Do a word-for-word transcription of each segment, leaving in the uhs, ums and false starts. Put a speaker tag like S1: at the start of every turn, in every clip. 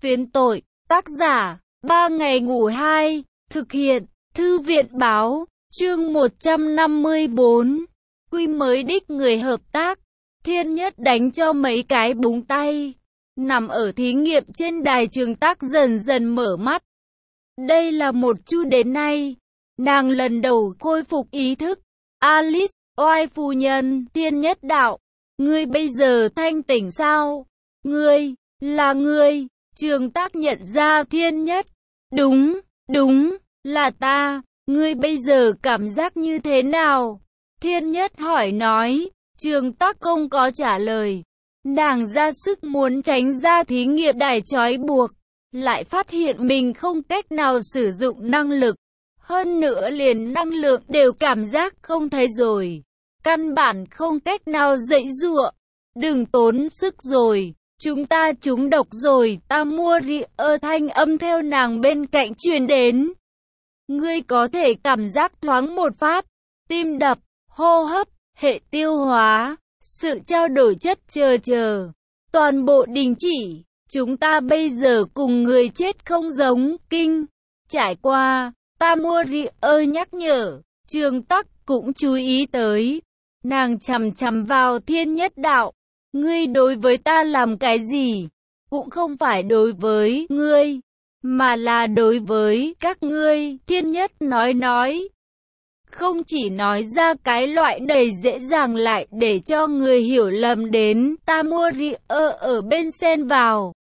S1: Phiến tội, tác giả, ba ngày ngủ hai, thực hiện, thư viện báo, chương một trăm năm mươi bốn, quy mới đích người hợp tác, Thiên Nhất đánh cho mấy cái búng tay, nằm ở thí nghiệm trên đài trường tác dần dần mở mắt. Đây là một chu đến nay, nàng lần đầu khôi phục ý thức. Alice, oai phu nhân, Thiên Nhất đạo, ngươi bây giờ thanh tỉnh sao? Ngươi, là ngươi. Trường tác nhận ra Thiên Nhất. Đúng, đúng, là ta. Ngươi bây giờ cảm giác như thế nào? Thiên Nhất hỏi nói. Trường tác không có trả lời. Nàng ra sức muốn tránh ra thí nghiệm đài trói buộc, lại phát hiện mình không cách nào sử dụng năng lực. Hơn nữa liền năng lượng đều cảm giác không thấy rồi. Căn bản không cách nào dãy giụa. Đừng tốn sức rồi. Chúng ta trúng độc rồi. Ta mua ri ơ thanh âm theo nàng bên cạnh truyền đến. Ngươi có thể cảm giác thoáng một phát. Tim đập, hô hấp, hệ tiêu hóa, sự trao đổi chất chờ chờ. Toàn bộ đình chỉ. Chúng ta bây giờ cùng người chết không giống. Kinh. Trải qua. Ta mua ri ơ nhắc nhở. Trường tắc cũng chú ý tới. Nàng chằm chằm vào Thiên Nhất đạo. Ngươi đối với ta làm cái gì? Cũng không phải đối với ngươi, mà là đối với các ngươi. Thiên Nhất nói nói. Không chỉ nói ra cái loại đầy dễ dàng lại để cho người hiểu lầm đến. Ta mua ri ơ ở bên xen vào.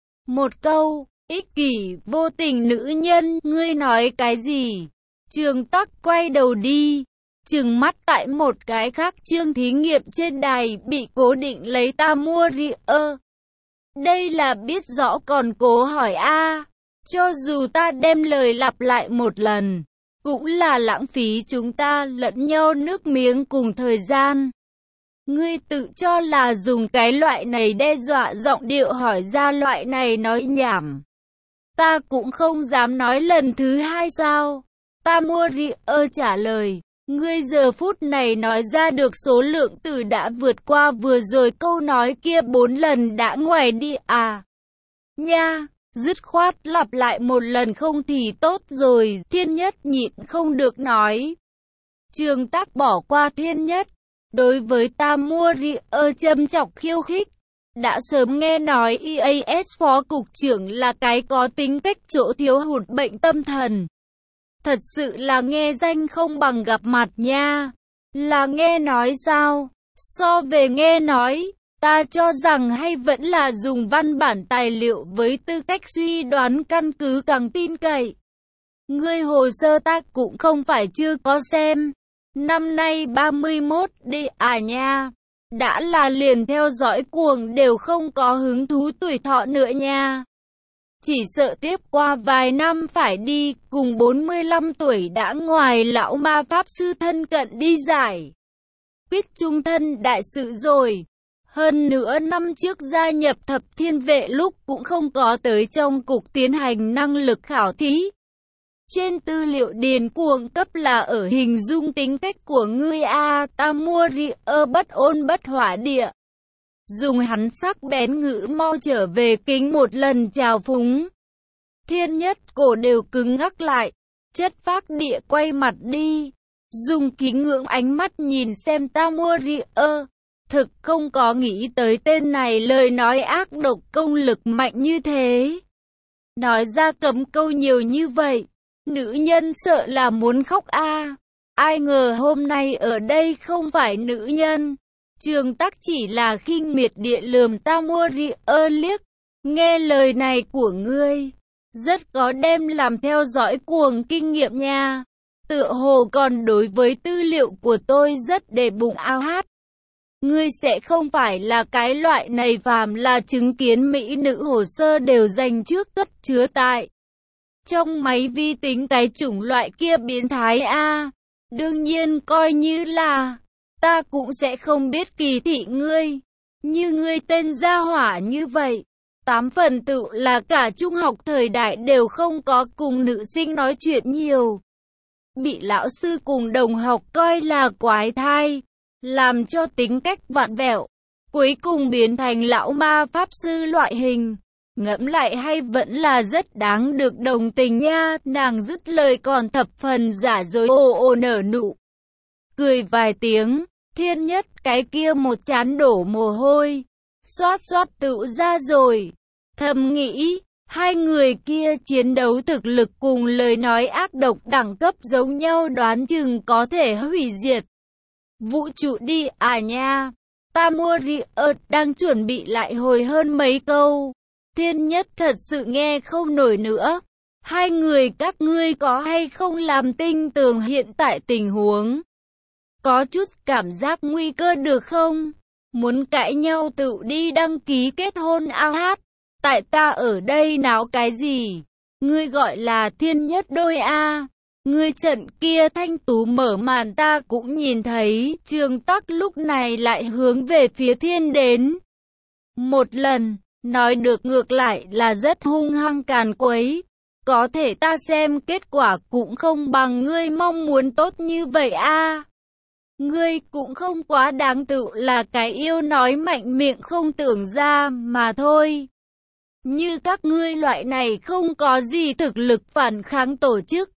S1: Một câu. Ích kỷ, vô tình nữ nhân, ngươi nói cái gì? Trường tắc quay đầu đi, trừng mắt tại một cái khác chương thí nghiệm trên đài bị cố định lấy ta mua ri ơ. Đây là biết rõ còn cố hỏi a. Cho dù ta đem lời lặp lại một lần, cũng là lãng phí chúng ta lẫn nhau nước miếng cùng thời gian. Ngươi tự cho là dùng cái loại này đe dọa giọng điệu hỏi ra loại này nói nhảm. Ta cũng không dám nói lần thứ hai sao? Ta mua ri ơ trả lời. Ngươi giờ phút này nói ra được số lượng từ đã vượt qua vừa rồi câu nói kia bốn lần đã ngoài đi à? Nha, dứt khoát lặp lại một lần không thì tốt rồi. Thiên Nhất nhịn không được nói. Trường tác bỏ qua Thiên Nhất. Đối với ta mua ri ơ châm chọc khiêu khích. Đã sớm nghe nói e a ét phó cục trưởng là cái có tính cách chỗ thiếu hụt bệnh tâm thần. Thật sự là nghe danh không bằng gặp mặt nha. Là nghe nói sao? So về nghe nói, ta cho rằng hay vẫn là dùng văn bản tài liệu với tư cách suy đoán căn cứ càng tin cậy. Ngươi hồ sơ ta cũng không phải chưa có xem. Năm nay ba mươi mốt đi à nha. Đã là liền theo dõi cuồng đều không có hứng thú tuổi thọ nữa nha. Chỉ sợ tiếp qua vài năm phải đi, cùng bốn mươi lăm tuổi đã ngoài lão ma pháp sư thân cận đi giải quyết trung thân đại sự rồi. Hơn nữa năm trước gia nhập thập thiên vệ lúc cũng không có tới trong cục tiến hành năng lực khảo thí. Trên tư liệu điền cuồng cấp là ở hình dung tính cách của ngươi a. Ta mua ri ơ bất ôn bất hỏa địa. Dùng hắn sắc bén ngữ mau trở về kính một lần chào phúng. Thiên Nhất cổ đều cứng ngắc lại. Chất phác địa quay mặt đi. Dùng kính ngưỡng ánh mắt nhìn xem ta mua ri ơ. Thực không có nghĩ tới tên này lời nói ác độc công lực mạnh như thế. Nói ra cấm câu nhiều như vậy. Nữ nhân sợ là muốn khóc a. Ai ngờ hôm nay ở đây không phải nữ nhân. Trường tắc chỉ là khinh miệt địa lườm ta mua ri ơ liếc. Nghe lời này của ngươi, rất có đem làm theo dõi cuồng kinh nghiệm nha. Tựa hồ còn đối với tư liệu của tôi rất để bụng ao hát. Ngươi sẽ không phải là cái loại này phàm là chứng kiến mỹ nữ hồ sơ đều dành trước cất chứa tại trong máy vi tính cái chủng loại kia biến thái a. Đương nhiên coi như là ta cũng sẽ không biết kỳ thị ngươi. Như ngươi tên gia hỏa như vậy, tám phần tự là cả trung học thời đại đều không có cùng nữ sinh nói chuyện nhiều. Bị lão sư cùng đồng học coi là quái thai, làm cho tính cách vặn vẹo, cuối cùng biến thành lão ma pháp sư loại hình. Ngẫm lại hay vẫn là rất đáng được đồng tình nha. Nàng dứt lời còn thập phần giả dối ồ ồ nở nụ cười vài tiếng. Thiên Nhất cái kia một trán đổ mồ hôi, xoát xoát tựu ra rồi. Thầm nghĩ, hai người kia chiến đấu thực lực cùng lời nói ác độc đẳng cấp giống nhau, đoán chừng có thể hủy diệt vũ trụ đi à nha. Tamuriot đang chuẩn bị lại hồi hơn mấy câu. Thiên Nhất thật sự nghe không nổi nữa. Hai người các ngươi có hay không làm tinh tường hiện tại tình huống? Có chút cảm giác nguy cơ được không? Muốn cãi nhau tự đi đăng ký kết hôn ao hát. Tại ta ở đây náo cái gì? Ngươi gọi là Thiên Nhất đôi a. Ngươi trận kia thanh tú mở màn ta cũng nhìn thấy. Trường Tắc lúc này lại hướng về phía Thiên đến một lần. Nói được ngược lại là rất hung hăng càn quấy. Có thể ta xem kết quả cũng không bằng ngươi mong muốn tốt như vậy a. Ngươi cũng không quá đáng tự là cái yêu nói mạnh miệng không tưởng ra mà thôi. Như các ngươi loại này không có gì thực lực phản kháng tổ chức,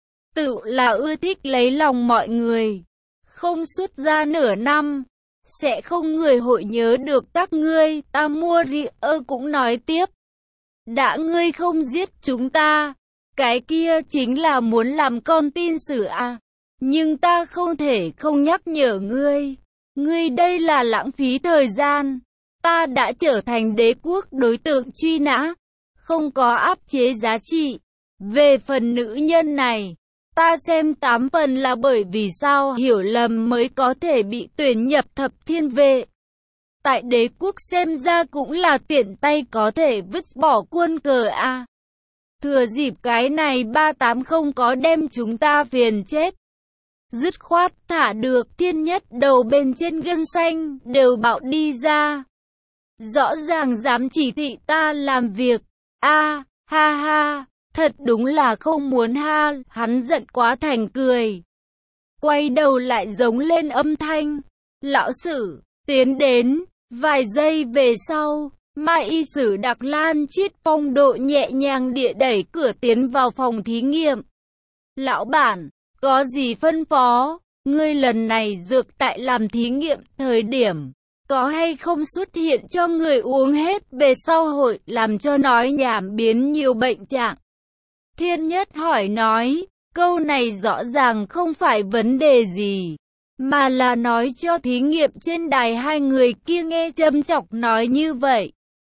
S1: tự là ưa thích lấy lòng mọi người. Không xuất ra nửa năm, sẽ không người hội nhớ được các ngươi. Tamuriot cũng nói tiếp. Đã ngươi không giết chúng ta, cái kia chính là muốn làm con tin sử à. Nhưng ta không thể không nhắc nhở ngươi. Ngươi đây là lãng phí thời gian. Ta đã trở thành đế quốc đối tượng truy nã, không có áp chế giá trị. Về phần nữ nhân này, ta xem tám phần là bởi vì sao hiểu lầm mới có thể bị tuyển nhập thập thiên vệ. Tại đế quốc xem ra cũng là tiện tay có thể vứt bỏ quân cờ a. Thừa dịp cái này ba tám không có đem chúng ta phiền chết. Dứt khoát thả được Thiên Nhất đầu bên trên gân xanh đều bạo đi ra. Rõ ràng dám chỉ thị ta làm việc. A, ha ha, thật đúng là không muốn ha. Hắn giận quá thành cười. Quay đầu lại giống lên âm thanh. Lão Sử, tiến đến. Vài giây về sau, Mai Y Sử Đặc Lan Chiết phong độ nhẹ nhàng địa đẩy cửa tiến vào phòng thí nghiệm. Lão bản, có gì phân phó? Ngươi lần này dược tại làm thí nghiệm thời điểm, có hay không xuất hiện cho người uống hết về sau hội làm cho nói nhảm biến nhiều bệnh trạng? Thiên Nhất hỏi nói, câu này rõ ràng không phải vấn đề gì, mà là nói cho thí nghiệm trên đài hai người kia nghe châm chọc nói như vậy.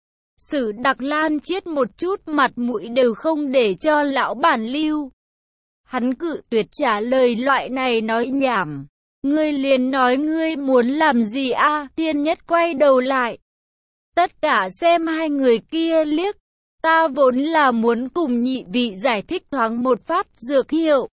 S1: Sử Đặc Lan Chiết một chút mặt mũi đều không để cho lão bản lưu. Hắn cự tuyệt trả lời loại này nói nhảm. Ngươi liền nói ngươi muốn làm gì a? À? Thiên Nhất quay đầu lại. Tất cả xem hai người kia liếc. Ta vốn là muốn cùng nhị vị giải thích thoáng một phát dược hiệu.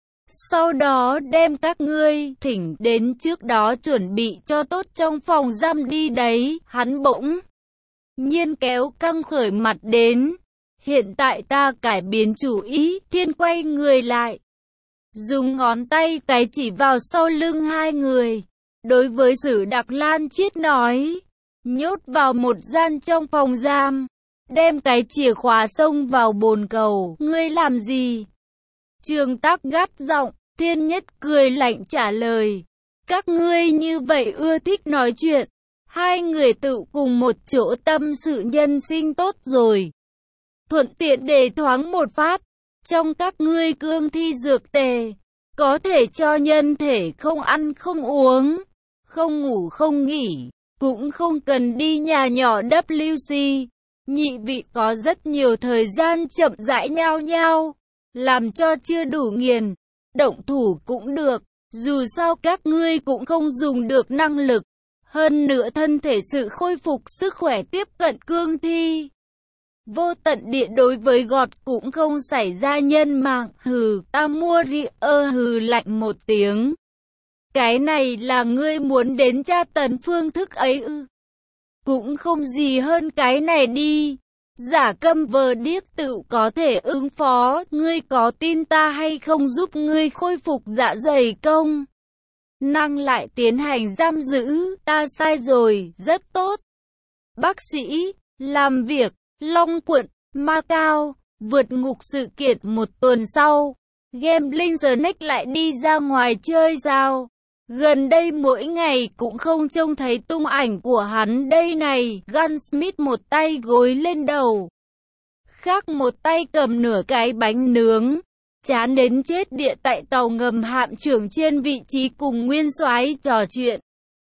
S1: Sau đó đem các ngươi thỉnh đến trước đó chuẩn bị cho tốt trong phòng giam đi đấy. Hắn bỗng nhiên kéo căng khởi mặt đến. Hiện tại ta cải biến chủ ý. Thiên quay người lại, dùng ngón tay cái chỉ vào sau lưng hai người. Đối với Sử Đặc Lan Chiết nói, nhốt vào một gian trong phòng giam, đem cái chìa khóa xông vào bồn cầu. Ngươi làm gì? Trường Tác gắt giọng. Thiên Nhất cười lạnh trả lời, các ngươi như vậy ưa thích nói chuyện, hai người tự cùng một chỗ tâm sự nhân sinh tốt rồi. Thuận tiện để thoáng một phát, trong các ngươi cương thi dược tề, có thể cho nhân thể không ăn không uống, không ngủ không nghỉ, cũng không cần đi nhà nhỏ W C. Nhị vị có rất nhiều thời gian chậm rãi nhao nhao, làm cho chưa đủ nghiền, động thủ cũng được, dù sao các ngươi cũng không dùng được năng lực. Hơn nữa thân thể sự khôi phục sức khỏe tiếp cận cương thi. Vô tận địa đối với gọt cũng không xảy ra nhân mạng. Hừ, Tamuriot hừ lạnh một tiếng. Cái này là ngươi muốn đến tra tấn phương thức ấy ư? Cũng không gì hơn cái này đi. Giả câm vờ điếc tự có thể ứng phó. Ngươi có tin ta hay không giúp ngươi khôi phục dạ dày công năng lại tiến hành giam giữ? Ta sai rồi, rất tốt. Bác sĩ, làm việc. Long quận, Macau, vượt ngục sự kiện một tuần sau. Gambling Snake lại đi ra ngoài chơi sao? Gần đây mỗi ngày cũng không trông thấy tung ảnh của hắn đây này. Gunsmith một tay gối lên đầu, khác một tay cầm nửa cái bánh nướng. Chán đến chết địa tại tàu ngầm hạm trưởng trên vị trí cùng nguyên soái trò chuyện.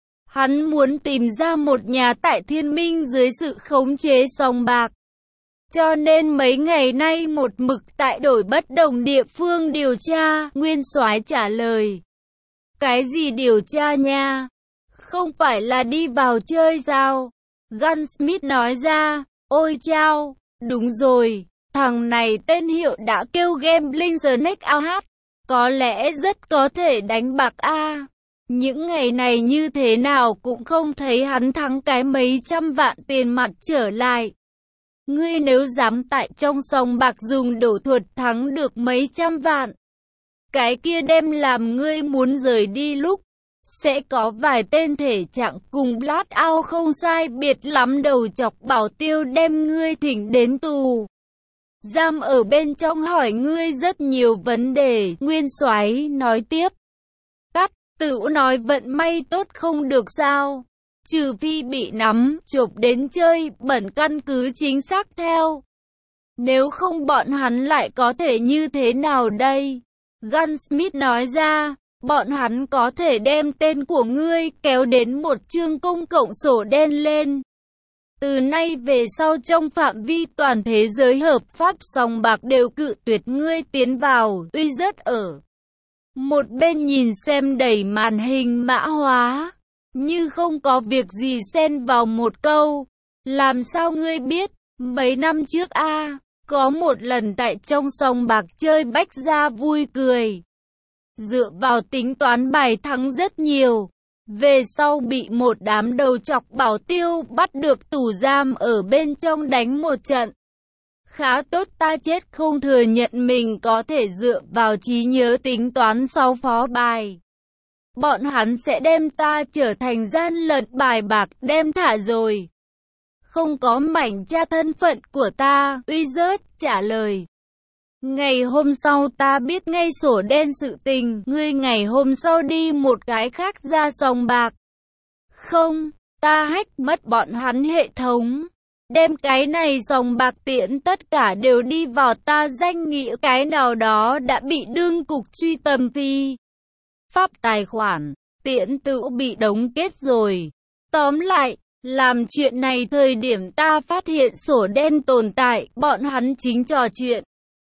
S1: Hắn muốn tìm ra một nhà tại Thiên Minh dưới sự khống chế sòng bạc. Cho nên mấy ngày nay một mực tại đổi bất đồng địa phương điều tra, nguyên soái trả lời. Cái gì điều tra nha? Không phải là đi vào chơi sao? Gunsmith nói ra, ôi chao, đúng rồi, thằng này tên hiệu đã kêu Gambling Snake a hát, có lẽ rất có thể đánh bạc a. Những ngày này như thế nào cũng không thấy hắn thắng cái mấy trăm vạn tiền mặt trở lại. Ngươi nếu dám tại trong sòng bạc dùng đổ thuật thắng được mấy trăm vạn, cái kia đem làm ngươi muốn rời đi lúc, sẽ có vài tên thể trạng cùng Blackout không sai biệt lắm đầu chọc bảo tiêu đem ngươi thỉnh đến tù. Giam ở bên trong hỏi ngươi rất nhiều vấn đề, nguyên soái nói tiếp. Cắt, Tửu nói vận may tốt không được sao? Trừ phi bị nắm, chộp đến chơi, bẩn căn cứ chính xác theo. Nếu không bọn hắn lại có thể như thế nào đây? Gunsmith nói ra, bọn hắn có thể đem tên của ngươi kéo đến một chương công cộng sổ đen lên. Từ nay về sau trong phạm vi toàn thế giới hợp pháp sòng bạc đều cự tuyệt ngươi tiến vào, uy rất ở. Một bên nhìn xem đầy màn hình mã hóa, như không có việc gì xen vào một câu. Làm sao ngươi biết, mấy năm trước a có một lần tại trong sòng bạc chơi bách gia vui cười. Dựa vào tính toán bài thắng rất nhiều. Về sau bị một đám đầu chọc bảo tiêu bắt được tù giam ở bên trong đánh một trận. Khá tốt ta chết không thừa nhận mình có thể dựa vào trí nhớ tính toán sau phó bài. Bọn hắn sẽ đem ta trở thành gian lận bài bạc đem thả rồi. Không có mảnh tra thân phận của ta, uy rớt trả lời. Ngày hôm sau ta biết ngay sổ đen sự tình, ngươi ngày hôm sau đi một cái khác ra sòng bạc. Không, ta hack mất bọn hắn hệ thống. Đem cái này sòng bạc tiễn tất cả đều đi vào ta danh nghĩa cái nào đó đã bị đương cục truy tầm phi pháp tài khoản, tiễn tự bị đóng kết rồi. Tóm lại, làm chuyện này thời điểm ta phát hiện sổ đen tồn tại, bọn hắn chính trò chuyện.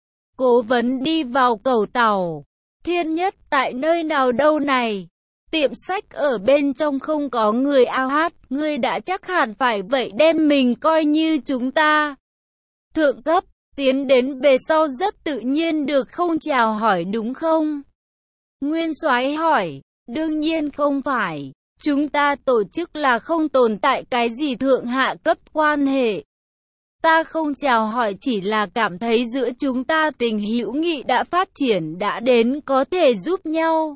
S1: Cố vấn đi vào cầu tàu. Thiên Nhất tại nơi nào đâu này? Tiệm sách ở bên trong không có người a hát, ngươi đã chắc hẳn phải vậy đem mình coi như chúng ta. Thượng cấp, tiến đến về sau rất tự nhiên được không chào hỏi đúng không? Nguyên soái hỏi, đương nhiên không phải. Chúng ta tổ chức là không tồn tại cái gì thượng hạ cấp quan hệ. Ta không chào hỏi chỉ là cảm thấy giữa chúng ta tình hữu nghị đã phát triển đã đến có thể giúp nhau.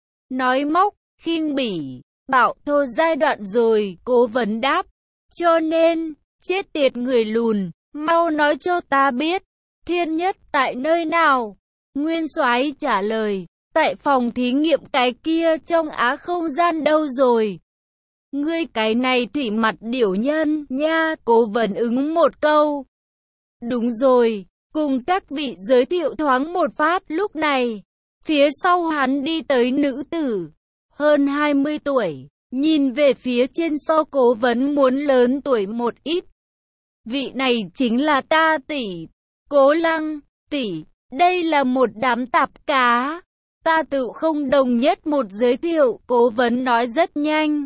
S1: Nói móc, khinh bỉ, bạo thô giai đoạn rồi, cố vấn đáp. Cho nên, chết tiệt người lùn, mau nói cho ta biết, Thiên Nhất tại nơi nào? Nguyên soái trả lời, tại phòng thí nghiệm cái kia trong á không gian đâu rồi. Ngươi cái này thị mặt điểu nhân nha, cố vấn ứng một câu. Đúng rồi, cùng các vị giới thiệu thoáng một phát lúc này. Phía sau hắn đi tới nữ tử, hơn hai mươi tuổi, nhìn về phía trên so cố vấn muốn lớn tuổi một ít. Vị này chính là ta tỷ, Cố Lăng, tỷ, đây là một đám tạp cá. Ta tự không đồng nhất một giới thiệu, cố vấn nói rất nhanh.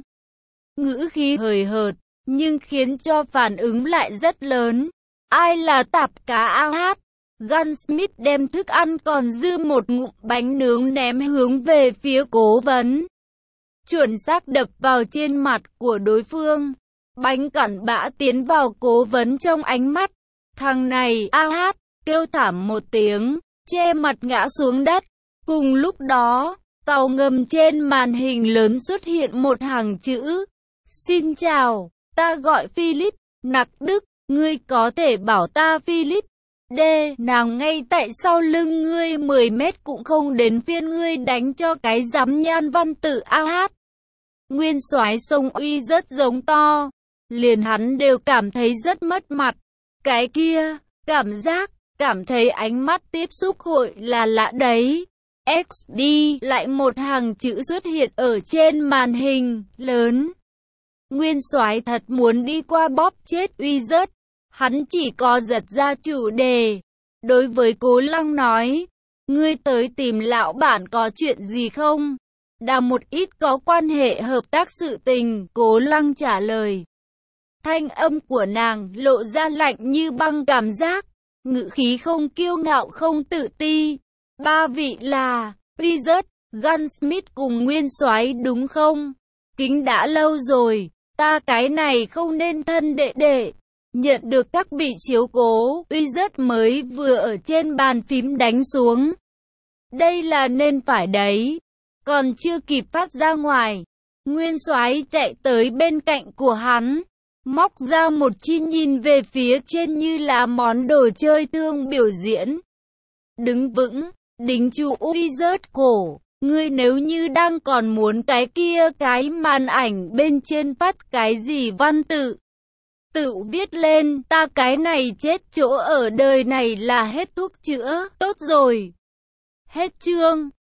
S1: Ngữ khí hời hợt, nhưng khiến cho phản ứng lại rất lớn. Ai là tạp cá a hát? Gunsmith đem thức ăn còn dư một ngụm bánh nướng ném hướng về phía cố vấn. Chuẩn xác đập vào trên mặt của đối phương. Bánh cặn bã tiến vào cố vấn trong ánh mắt. Thằng này a hát, kêu thảm một tiếng, che mặt ngã xuống đất. Cùng lúc đó, tàu ngầm trên màn hình lớn xuất hiện một hàng chữ. Xin chào, ta gọi Philip, Nặc Đức, Ngươi có thể bảo ta Philip D. Nàng ngay tại sau lưng ngươi mười mét cũng không đến phiên ngươi đánh cho cái dám Nhan Văn Tử a hát. Nguyên soái sông uy rất giống to. Liền hắn đều cảm thấy rất mất mặt. Cái kia, cảm giác, cảm thấy ánh mắt tiếp xúc hội là lạ đấy. ích đê lại một hàng chữ xuất hiện ở trên màn hình lớn. Nguyên soái thật muốn đi qua bóp chết uy rất. Hắn chỉ có giật ra chủ đề. Đối với Cố Lăng nói, ngươi tới tìm lão bản có chuyện gì không? Đã một ít có quan hệ hợp tác sự tình, Cố Lăng trả lời. Thanh âm của nàng lộ ra lạnh như băng cảm giác, ngữ khí không kiêu ngạo không tự ti. Ba vị là Uy Rất, Gunsmith cùng Nguyên soái đúng không? Kính đã lâu rồi, ta cái này không nên thân đệ đệ. Nhận được các bị chiếu cố, Uy Rất mới vừa ở trên bàn phím đánh xuống. Đây là nên phải đấy. Còn chưa kịp phát ra ngoài, Nguyên soái chạy tới bên cạnh của hắn, móc ra một chi nhìn về phía trên như là món đồ chơi thương biểu diễn. Đứng vững, đính chu Uy Rất cổ. Ngươi nếu như đang còn muốn cái kia cái màn ảnh bên trên phát cái gì văn tự, tự viết lên, ta cái này chết chỗ ở đời này là hết thuốc chữa, tốt rồi. Hết chương.